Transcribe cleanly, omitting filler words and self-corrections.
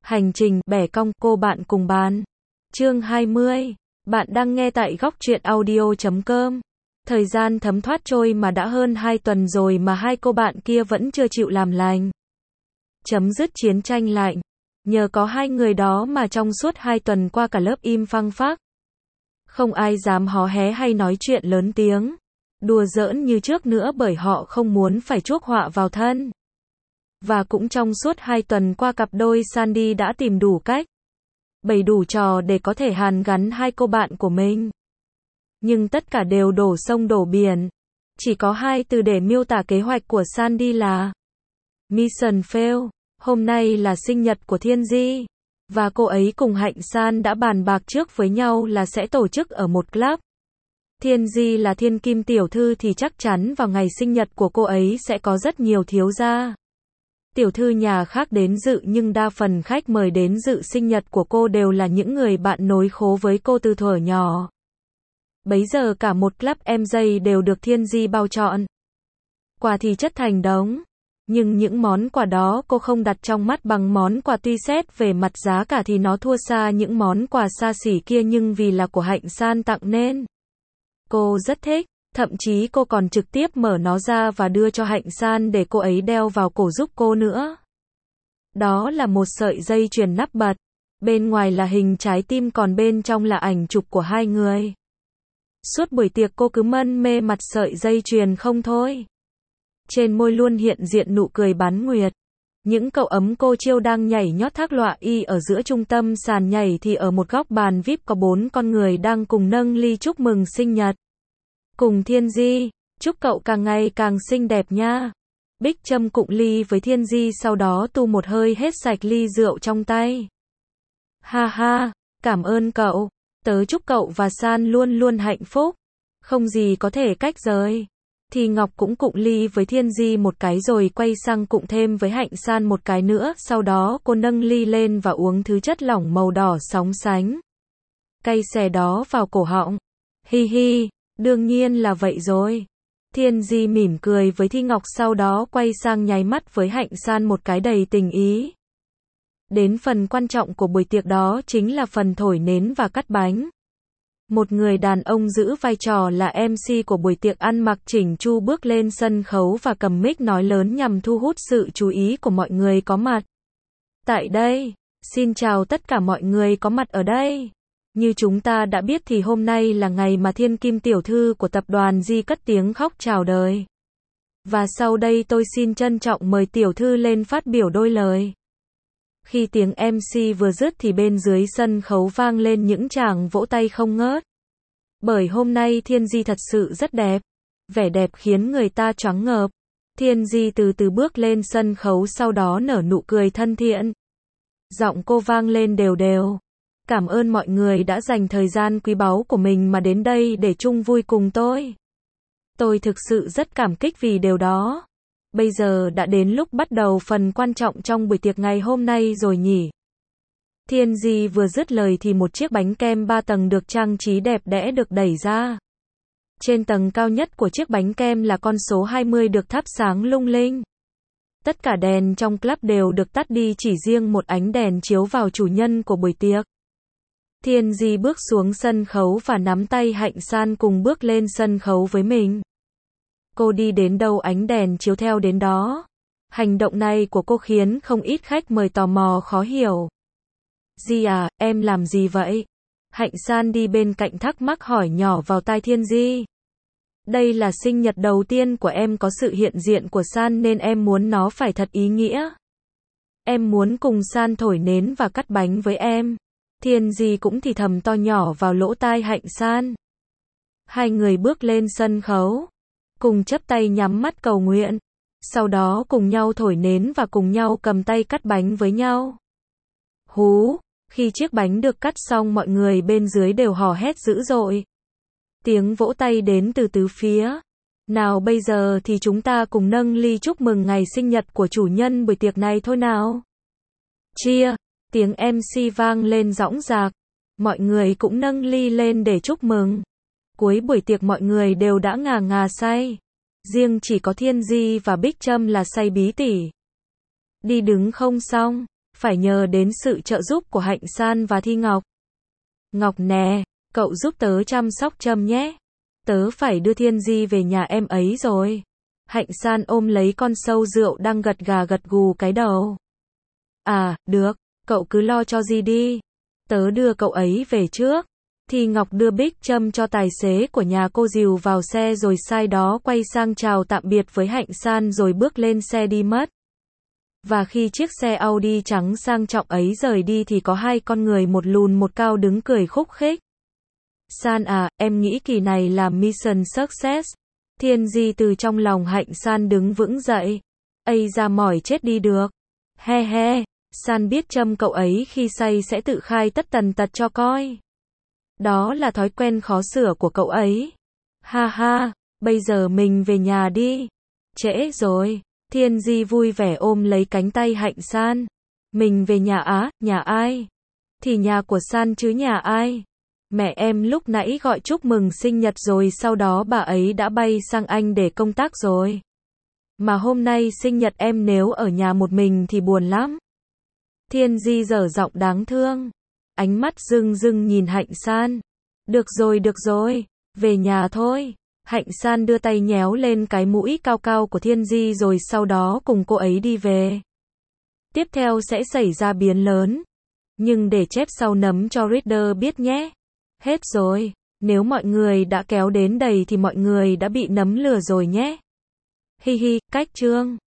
Hành trình bẻ cong cô bạn cùng bàn. Chương 20. Bạn đang nghe tại góc truyện audio.com. Thời gian thấm thoát trôi mà đã hơn 2 tuần rồi mà hai cô bạn kia vẫn chưa chịu làm lành. Chấm dứt chiến tranh lạnh. Nhờ có hai người đó mà trong suốt 2 tuần qua cả lớp im phăng phắc. Không ai dám hó hé hay nói chuyện lớn tiếng, đùa giỡn như trước nữa bởi họ không muốn phải chuốc họa vào thân. Và cũng trong suốt 2 tuần qua cặp đôi Sandy đã tìm đủ cách, bày đủ trò để có thể hàn gắn hai cô bạn của mình. Nhưng tất cả đều đổ sông đổ biển. Chỉ có 2 từ để miêu tả kế hoạch của Sandy là Mission fail. Hôm nay là sinh nhật của Thiên Di. Và cô ấy cùng Hạnh San đã bàn bạc trước với nhau là sẽ tổ chức ở một club. Thiên Di là thiên kim tiểu thư thì chắc chắn vào ngày sinh nhật của cô ấy sẽ có rất nhiều thiếu gia, tiểu thư nhà khác đến dự, nhưng đa phần khách mời đến dự sinh nhật của cô đều là những người bạn nối khố với cô từ thuở nhỏ. Bấy giờ cả một club MJ đều được Thiên Di bao trọn. Quà thì chất thành đống. Nhưng những món quà đó cô không đặt trong mắt bằng món quà, tuy xét về mặt giá cả thì nó thua xa những món quà xa xỉ kia, nhưng vì là của Hạnh San tặng nên cô rất thích. Thậm chí cô còn trực tiếp mở nó ra và đưa cho Hạnh San để cô ấy đeo vào cổ giúp cô nữa. Đó là một sợi dây chuyền nắp bật. Bên ngoài là hình trái tim, còn bên trong là ảnh chụp của hai người. Suốt buổi tiệc cô cứ mân mê mặt sợi dây chuyền không thôi. Trên môi luôn hiện diện nụ cười bán nguyệt. Những cậu ấm cô chiêu đang nhảy nhót thác loạ y ở giữa trung tâm sàn nhảy, thì ở một góc bàn VIP có 4 con người đang cùng nâng ly chúc mừng sinh nhật. Cùng Thiên Di, chúc cậu càng ngày càng xinh đẹp nha. Bích Trâm cụng ly với Thiên Di, sau đó tu một hơi hết sạch ly rượu trong tay. Ha ha, cảm ơn cậu. Tớ chúc cậu và San luôn luôn hạnh phúc. Không gì có thể cách rời. Thì Ngọc cũng cụng ly với Thiên Di một cái rồi quay sang cụng thêm với Hạnh San một cái nữa, sau đó cô nâng ly lên và uống thứ chất lỏng màu đỏ sóng sánh cay xè đó vào cổ họng. Hi hi, đương nhiên là vậy rồi. Thiên Di mỉm cười với Thi Ngọc, sau đó quay sang nháy mắt với Hạnh San một cái đầy tình ý. Đến phần quan trọng của buổi tiệc, đó chính là phần thổi nến và cắt bánh. Một người đàn ông giữ vai trò là MC của buổi tiệc ăn mặc chỉnh chu bước lên sân khấu và cầm mic nói lớn nhằm thu hút sự chú ý của mọi người có mặt tại đây. Xin chào tất cả mọi người có mặt ở đây. Như chúng ta đã biết thì hôm nay là ngày mà thiên kim tiểu thư của tập đoàn Di cất tiếng khóc chào đời. Và sau đây tôi xin trân trọng mời tiểu thư lên phát biểu đôi lời. Khi tiếng MC vừa dứt thì bên dưới sân khấu vang lên những tràng vỗ tay không ngớt. Bởi hôm nay Thiên Di thật sự rất đẹp. Vẻ đẹp khiến người ta choáng ngợp. Thiên Di từ từ bước lên sân khấu, sau đó nở nụ cười thân thiện. Giọng cô vang lên đều đều. Cảm ơn mọi người đã dành thời gian quý báu của mình mà đến đây để chung vui cùng tôi. Tôi thực sự rất cảm kích vì điều đó. Bây giờ đã đến lúc bắt đầu phần quan trọng trong buổi tiệc ngày hôm nay rồi nhỉ. Thiên Di vừa dứt lời thì một chiếc bánh kem 3 tầng được trang trí đẹp đẽ được đẩy ra. Trên tầng cao nhất của chiếc bánh kem là con số 20 được thắp sáng lung linh. Tất cả đèn trong club đều được tắt đi, chỉ riêng một ánh đèn chiếu vào chủ nhân của buổi tiệc. Thiên Di bước xuống sân khấu và nắm tay Hạnh San cùng bước lên sân khấu với mình. Cô đi đến đâu ánh đèn chiếu theo đến đó. Hành động này của cô khiến không ít khách mời tò mò khó hiểu. Di à, em làm gì vậy? Hạnh San đi bên cạnh thắc mắc hỏi nhỏ vào tai Thiên Di. Đây là sinh nhật đầu tiên của em, có sự hiện diện của San nên em muốn nó phải thật ý nghĩa. Em muốn cùng San thổi nến và cắt bánh với em. Thiên Di cũng thì thầm to nhỏ vào lỗ tai Hạnh San. Hai người bước lên sân khấu, cùng chắp tay nhắm mắt cầu nguyện. Sau đó cùng nhau thổi nến và cùng nhau cầm tay cắt bánh với nhau. Hú, khi chiếc bánh được cắt xong mọi người bên dưới đều hò hét dữ dội. Tiếng vỗ tay đến từ tứ phía. Nào bây giờ thì chúng ta cùng nâng ly chúc mừng ngày sinh nhật của chủ nhân buổi tiệc này thôi nào. Chia, tiếng MC vang lên dõng dạc. Mọi người cũng nâng ly lên để chúc mừng. Cuối buổi tiệc mọi người đều đã ngà ngà say. Riêng chỉ có Thiên Di và Bích Trâm là say bí tỉ. Đi đứng không xong, phải nhờ đến sự trợ giúp của Hạnh San và Thi Ngọc. Ngọc nè, cậu giúp tớ chăm sóc Trâm nhé. Tớ phải đưa Thiên Di về nhà em ấy rồi. Hạnh San ôm lấy con sâu rượu đang gật gà gật gù cái đầu. À, được, cậu cứ lo cho Di đi. Tớ đưa cậu ấy về trước. Thi Ngọc đưa Bích Trâm cho tài xế của nhà cô dìu vào xe rồi sai đó quay sang chào tạm biệt với Hạnh San rồi bước lên xe đi mất. Và khi chiếc xe Audi trắng sang trọng ấy rời đi thì có hai con người một lùn một cao đứng cười khúc khích. San à, em nghĩ kỳ này là mission success. Thiên Di từ trong lòng Hạnh San đứng vững dậy. Ây ra mỏi chết đi được. He he, San biết Trâm cậu ấy khi say sẽ tự khai tất tần tật cho coi. Đó là thói quen khó sửa của cậu ấy. Ha ha, bây giờ mình về nhà đi. Trễ rồi. Thiên Di vui vẻ ôm lấy cánh tay Hạnh San. Mình về nhà á, nhà ai? Thì nhà của San chứ nhà ai? Mẹ em lúc nãy gọi chúc mừng sinh nhật rồi sau đó bà ấy đã bay sang Anh để công tác rồi. Mà hôm nay sinh nhật em nếu ở nhà một mình thì buồn lắm. Thiên Di dở giọng đáng thương. Ánh mắt rưng rưng nhìn Hạnh San. Được rồi, về nhà thôi. Hạnh San đưa tay nhéo lên cái mũi cao cao của Thiên Di rồi sau đó cùng cô ấy đi về. Tiếp theo sẽ xảy ra biến lớn. Nhưng để chép sau nấm cho reader biết nhé. Hết rồi. Nếu mọi người đã kéo đến đây thì mọi người đã bị nấm lừa rồi nhé. Hi hi, cách chương.